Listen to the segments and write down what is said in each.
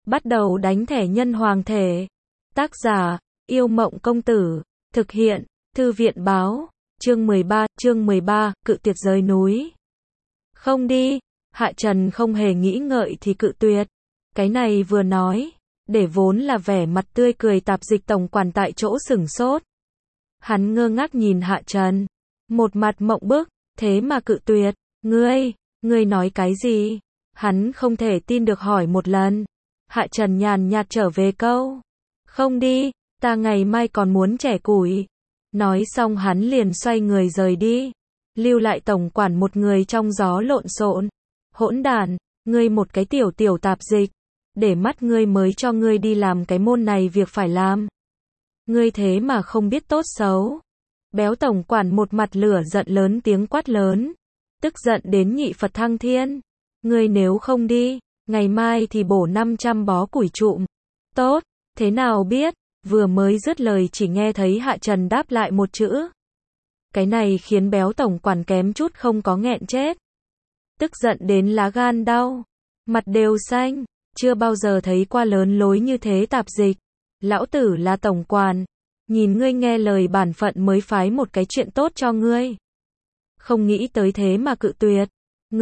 Bắt đầu đánh thẻ nhân hoàng thể. Tác giả, Yêu Mộng Công Tử. Thực hiện, Thư viện Báo. Chương 13, cự tuyệt rời núi. Không đi. Hạ Trần không hề nghĩ ngợi thì cự tuyệt. Cái này vừa nói, để vốn là vẻ mặt tươi cười tạp dịch tổng quản tại chỗ sửng sốt. Hắn ngơ ngác nhìn Hạ Trần, một mặt mộng bức, thế mà cự tuyệt. Ngươi nói cái gì? Hắn không thể tin được hỏi một lần. Hạ Trần nhàn nhạt trở về câu, không đi, ta ngày mai còn muốn chẻ củi. Nói xong hắn liền xoay người rời đi, lưu lại tổng quản một người trong gió lộn xộn. Hỗn đản, ngươi một cái tiểu tạp dịch, để mắt ngươi mới cho ngươi đi làm cái môn này việc phải làm. Ngươi thế mà không biết tốt xấu. Béo tổng quản một mặt lửa giận lớn tiếng quát lớn, tức giận đến nhị Phật thăng thiên. Ngươi nếu không đi, ngày mai thì bổ 500 bó củi trụm. Tốt, thế nào biết? Vừa mới dứt lời chỉ nghe thấy Hạ Trần đáp lại một chữ. Cái này khiến béo tổng quản kém chút không có nghẹn chết. Tức giận đến lá gan đau, mặt đều xanh, chưa bao giờ thấy qua lớn lối như thế tạp dịch. Lão tử là tổng quản, nhìn ngươi nghe lời bản phận mới phái một cái chuyện tốt cho ngươi. Không nghĩ tới thế mà cự tuyệt.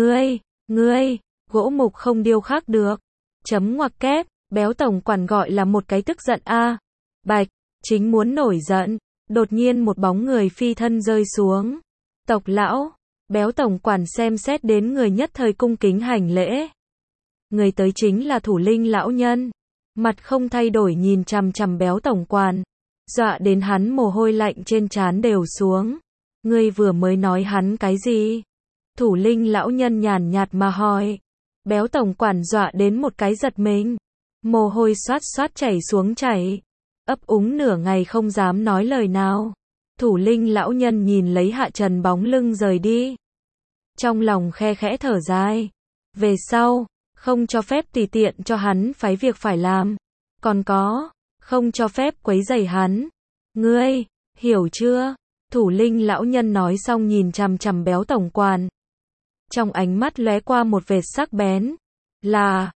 Ngươi, gỗ mục không điêu khắc được. Chấm ngoặc kép, béo tổng quản gọi là một cái tức giận a. Bạch, chính muốn nổi giận, đột nhiên một bóng người phi thân rơi xuống. Tộc lão, béo tổng quản xem xét đến người nhất thời cung kính hành lễ. Người tới chính là Thủ Linh lão nhân, mặt không thay đổi nhìn chằm chằm béo tổng quản, dọa đến hắn mồ hôi lạnh trên trán đều xuống. Ngươi vừa mới nói hắn cái gì? Thủ Linh lão nhân nhàn nhạt mà hỏi. Béo tổng quản dọa đến một cái giật mình, mồ hôi xoát xoát chảy xuống chảy, ấp úng nửa ngày không dám nói lời nào. Thủ Linh lão nhân nhìn lấy Hạ Trần bóng lưng rời đi, trong lòng khe khẽ thở dài. Về sau, không cho phép tùy tiện cho hắn phái việc phải làm, còn có, không cho phép quấy rầy hắn. Ngươi, hiểu chưa? Thủ Linh lão nhân nói xong nhìn chằm chằm béo tổng quản. Trong ánh mắt lóe qua một vệt sắc bén. Là,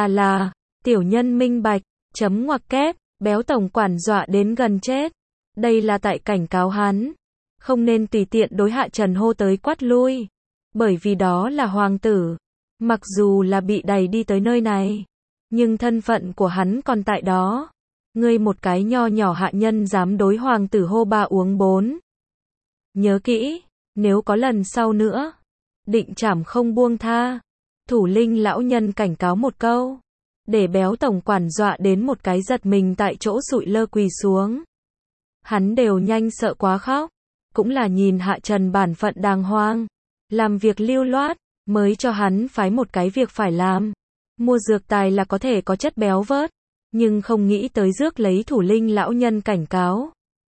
tiểu nhân minh bạch, chấm ngoặc kép, béo tổng quản dọa đến gần chết. Đây là tại cảnh cáo hắn, không nên tùy tiện đối Hạ Trần hô tới quát lui. Bởi vì đó là hoàng tử. Mặc dù là bị đày đi tới nơi này, nhưng thân phận của hắn còn tại đó. Ngươi một cái nho nhỏ hạ nhân dám đối hoàng tử hô ba uống bốn. Nhớ kỹ, nếu có lần sau nữa, định trảm không buông tha. Thủ Linh lão nhân cảnh cáo một câu, để béo tổng quản dọa đến một cái giật mình tại chỗ sụi lơ quỳ xuống. Hắn đều nhanh sợ quá khóc, cũng là nhìn Hạ Trần bản phận đàng hoàng, làm việc lưu loát, mới cho hắn phái một cái việc phải làm. Mua dược tài là có thể có chất béo vớt, nhưng không nghĩ tới rước lấy Thủ Linh lão nhân cảnh cáo.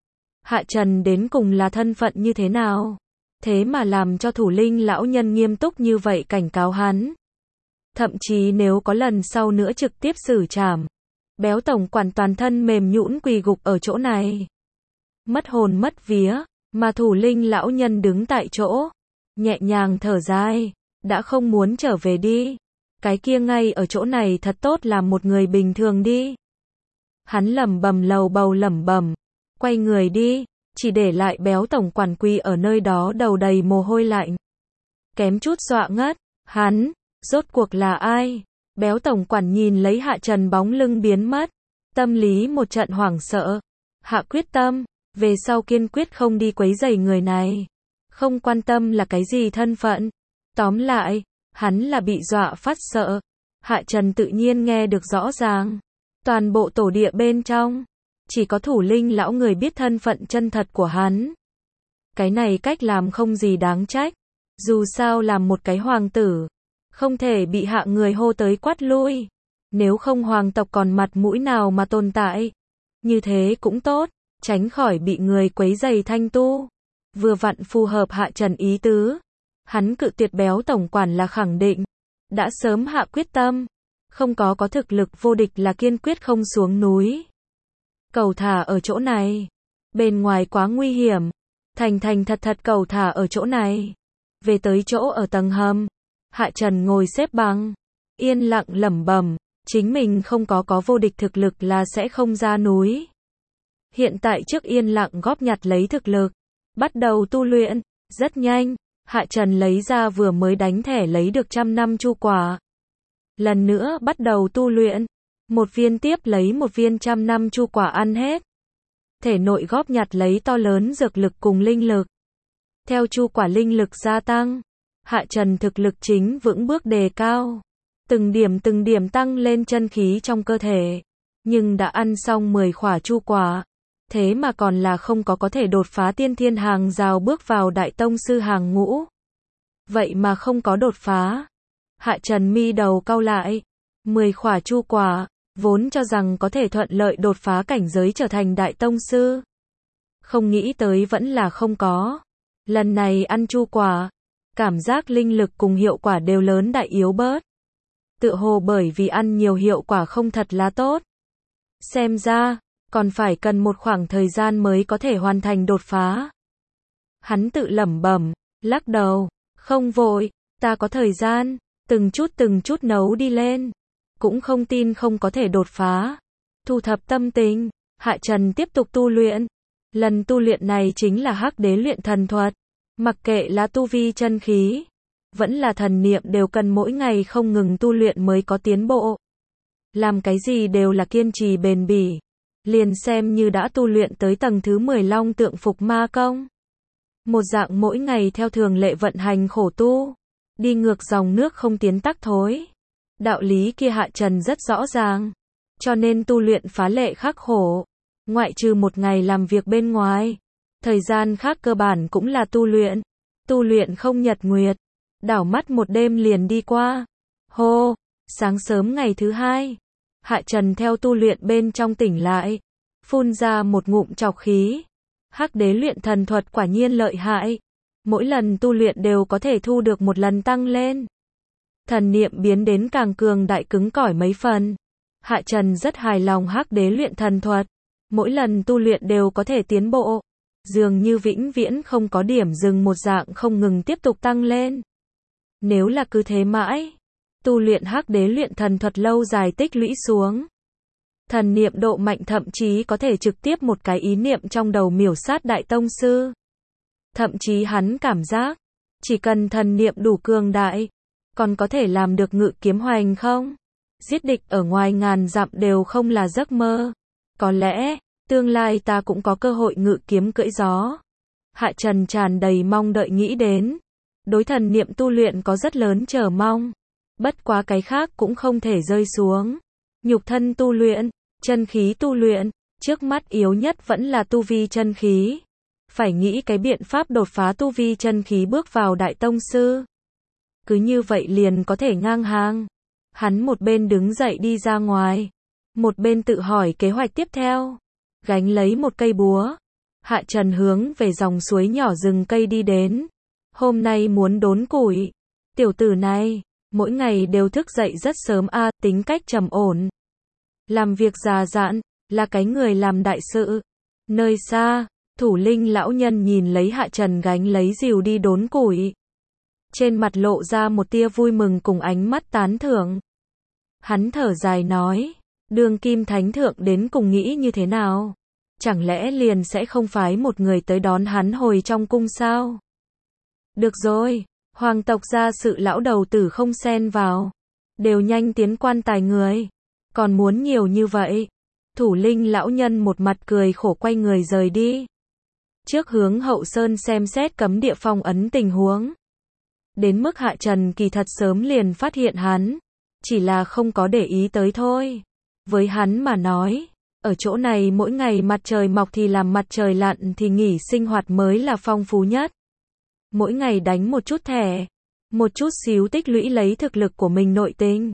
Hạ Trần đến cùng là thân phận như thế nào? Thế mà làm cho Thủ Linh lão nhân nghiêm túc như vậy cảnh cáo hắn. Thậm chí nếu có lần sau nữa trực tiếp xử trảm. Béo tổng quản toàn thân mềm nhũn quỳ gục ở chỗ này. Mất hồn mất vía, mà Thủ Linh lão nhân đứng tại chỗ, nhẹ nhàng thở dài, đã không muốn trở về đi. Cái kia ngay ở chỗ này thật tốt làm một người bình thường đi. Hắn lẩm bẩm lầu bầu lẩm bẩm, quay người đi, chỉ để lại béo tổng quản quỳ ở nơi đó đầu đầy mồ hôi lạnh. Kém chút dọa ngất, hắn, rốt cuộc là ai? Béo tổng quản nhìn lấy Hạ Trần bóng lưng biến mất, tâm lý một trận hoảng sợ. Hạ quyết tâm, về sau kiên quyết không đi quấy rầy người này. Không quan tâm là cái gì thân phận. Tóm lại, hắn là bị dọa phát sợ. Hạ Trần tự nhiên nghe được rõ ràng. Toàn bộ tổ địa bên trong, chỉ có Thủ Linh lão người biết thân phận chân thật của hắn. Cái này cách làm không gì đáng trách. Dù sao làm một cái hoàng tử, không thể bị hạ người hô tới quát lui. Nếu không hoàng tộc còn mặt mũi nào mà tồn tại. Như thế cũng tốt, tránh khỏi bị người quấy rầy thanh tu. Vừa vặn phù hợp Hạ Trần ý tứ. Hắn cự tuyệt béo tổng quản là khẳng định. Đã sớm hạ quyết tâm. Không có thực lực vô địch là kiên quyết không xuống núi. Cầu thả ở chỗ này. Bên ngoài quá nguy hiểm. Thành thật cầu thả ở chỗ này. Về tới chỗ ở tầng hầm. Hạ Trần ngồi xếp bằng. Yên lặng lẩm bẩm. chính mình không có vô địch thực lực là sẽ không ra núi. Hiện tại trước yên lặng góp nhặt lấy thực lực, bắt đầu tu luyện, rất nhanh, Hạ Trần lấy ra vừa mới đánh thẻ lấy được 100 năm chu quả. Lần nữa bắt đầu tu luyện, một viên tiếp lấy một viên 100 năm chu quả ăn hết. Thể nội góp nhặt lấy to lớn dược lực cùng linh lực. Theo chu quả linh lực gia tăng, Hạ Trần thực lực chính vững bước đề cao. Từng điểm tăng lên chân khí trong cơ thể. Nhưng đã ăn xong 10 khỏa chu quả. Thế mà còn là không có thể đột phá tiên thiên hàng rào bước vào đại tông sư hàng ngũ. Vậy mà không có đột phá. Hạ Trần mi đầu cau lại. 10 khỏa chu quả, vốn cho rằng có thể thuận lợi đột phá cảnh giới trở thành đại tông sư. Không nghĩ tới vẫn là không có. Lần này ăn chu quả, cảm giác linh lực cùng hiệu quả đều lớn đại yếu bớt. Tựa hồ bởi vì ăn nhiều hiệu quả không thật là tốt. Xem ra, còn phải cần một khoảng thời gian mới có thể hoàn thành đột phá. Hắn tự lẩm bẩm, lắc đầu, không vội, ta có thời gian, từng chút nấu đi lên. Cũng không tin không có thể đột phá. Thu thập tâm tình, Hạ Trần tiếp tục tu luyện. Lần tu luyện này chính là Hắc Đế luyện thần thuật. Mặc kệ là tu vi chân khí, vẫn là thần niệm đều cần mỗi ngày không ngừng tu luyện mới có tiến bộ. Làm cái gì đều là kiên trì bền bỉ. Liền xem như đã tu luyện tới tầng thứ 10 Long Tượng Phục Ma Công. Một dạng mỗi ngày theo thường lệ vận hành khổ tu. Đi ngược dòng nước không tiến tắc thối. Đạo lý kia Hạ Trần rất rõ ràng. Cho nên tu luyện phá lệ khắc khổ. Ngoại trừ một ngày làm việc bên ngoài. Thời gian khác cơ bản cũng là tu luyện. Tu luyện không nhật nguyệt. Đảo mắt một đêm liền đi qua. Hô, sáng sớm ngày thứ 2. Hạ Trần theo tu luyện bên trong tỉnh lại. Phun ra một ngụm trọc khí. Hắc Đế luyện thần thuật quả nhiên lợi hại. Mỗi lần tu luyện đều có thể thu được một lần tăng lên. Thần niệm biến đến càng cường đại cứng cỏi mấy phần. Hạ Trần rất hài lòng Hắc Đế luyện thần thuật. Mỗi lần tu luyện đều có thể tiến bộ. Dường như vĩnh viễn không có điểm dừng một dạng không ngừng tiếp tục tăng lên. Nếu là cứ thế mãi, tu luyện Hắc Đế luyện thần thuật lâu dài tích lũy xuống. Thần niệm độ mạnh thậm chí có thể trực tiếp một cái ý niệm trong đầu miểu sát đại tông sư. Thậm chí hắn cảm giác, chỉ cần thần niệm đủ cường đại, còn có thể làm được ngự kiếm hoành không? Giết địch ở ngoài ngàn dặm đều không là giấc mơ. Có lẽ, tương lai ta cũng có cơ hội ngự kiếm cưỡi gió. Hạ Trần tràn đầy mong đợi nghĩ đến. Đối thần niệm tu luyện có rất lớn chờ mong. Bất quá cái khác cũng không thể rơi xuống. Nhục thân tu luyện, chân khí tu luyện, trước mắt yếu nhất vẫn là tu vi chân khí. Phải nghĩ cái biện pháp đột phá tu vi chân khí bước vào đại tông sư. Cứ như vậy liền có thể ngang hàng. Hắn một bên đứng dậy đi ra ngoài, một bên tự hỏi kế hoạch tiếp theo. Gánh lấy một cây búa, Hạ Trần hướng về dòng suối nhỏ rừng cây đi đến. Hôm nay muốn đốn củi. Tiểu tử này, mỗi ngày đều thức dậy rất sớm tính cách trầm ổn. Làm việc già dặn, là cái người làm đại sự. Nơi xa, thủ linh lão nhân nhìn lấy Hạ Trần gánh lấy rìu đi đốn củi. Trên mặt lộ ra một tia vui mừng cùng ánh mắt tán thưởng. Hắn thở dài nói, Đường Kim Thánh Thượng đến cùng nghĩ như thế nào? Chẳng lẽ liền sẽ không phái một người tới đón hắn hồi trong cung sao? Được rồi, hoàng tộc gia sự lão đầu tử không xen vào. Đều nhanh tiến quan tài người. Còn muốn nhiều như vậy. Thủ linh lão nhân một mặt cười khổ quay người rời đi. Trước hướng Hậu Sơn xem xét cấm địa phong ấn tình huống. Đến mức Hạ Trần kỳ thật sớm liền phát hiện hắn. Chỉ là không có để ý tới thôi. Với hắn mà nói, ở chỗ này mỗi ngày mặt trời mọc thì làm mặt trời lặn thì nghỉ sinh hoạt mới là phong phú nhất. Mỗi ngày đánh một chút thẻ, một chút xíu tích lũy lấy thực lực của mình nội tình.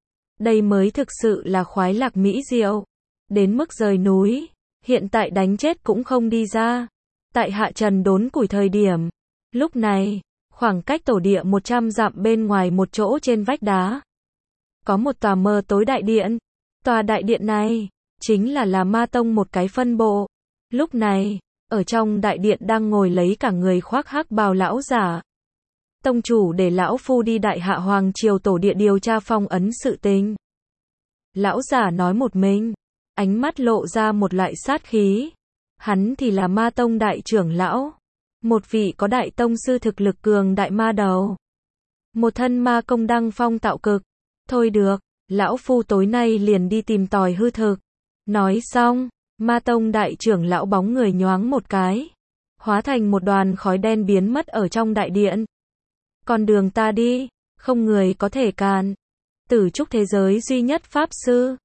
Đây mới thực sự là khoái lạc mỹ diệu. Đến mức rời núi, hiện tại đánh chết cũng không đi ra. Tại Hạ Trần đốn củi thời điểm, lúc này, khoảng cách tổ địa 100 dặm bên ngoài một chỗ trên vách đá. Có một tòa mờ tối đại điện. Tòa đại điện này, chính là Ma Tông một cái phân bộ. Lúc này, ở trong đại điện đang ngồi lấy cả người khoác hắc bào lão giả. Tông chủ để lão phu đi Đại Hạ Hoàng Triều tổ địa điều tra phong ấn sự tình. Lão giả nói một mình, ánh mắt lộ ra một loại sát khí. Hắn thì là ma tông đại trưởng lão, một vị có đại tông sư thực lực cường đại ma đầu. Một thân ma công đăng phong tạo cực. Thôi được, lão phu tối nay liền đi tìm tòi hư thực. Nói xong, ma tông đại trưởng lão bóng người nhoáng một cái, hóa thành một đoàn khói đen biến mất ở trong đại điện. Con đường ta đi, không người có thể cản. Tử trúc thế giới duy nhất pháp sư,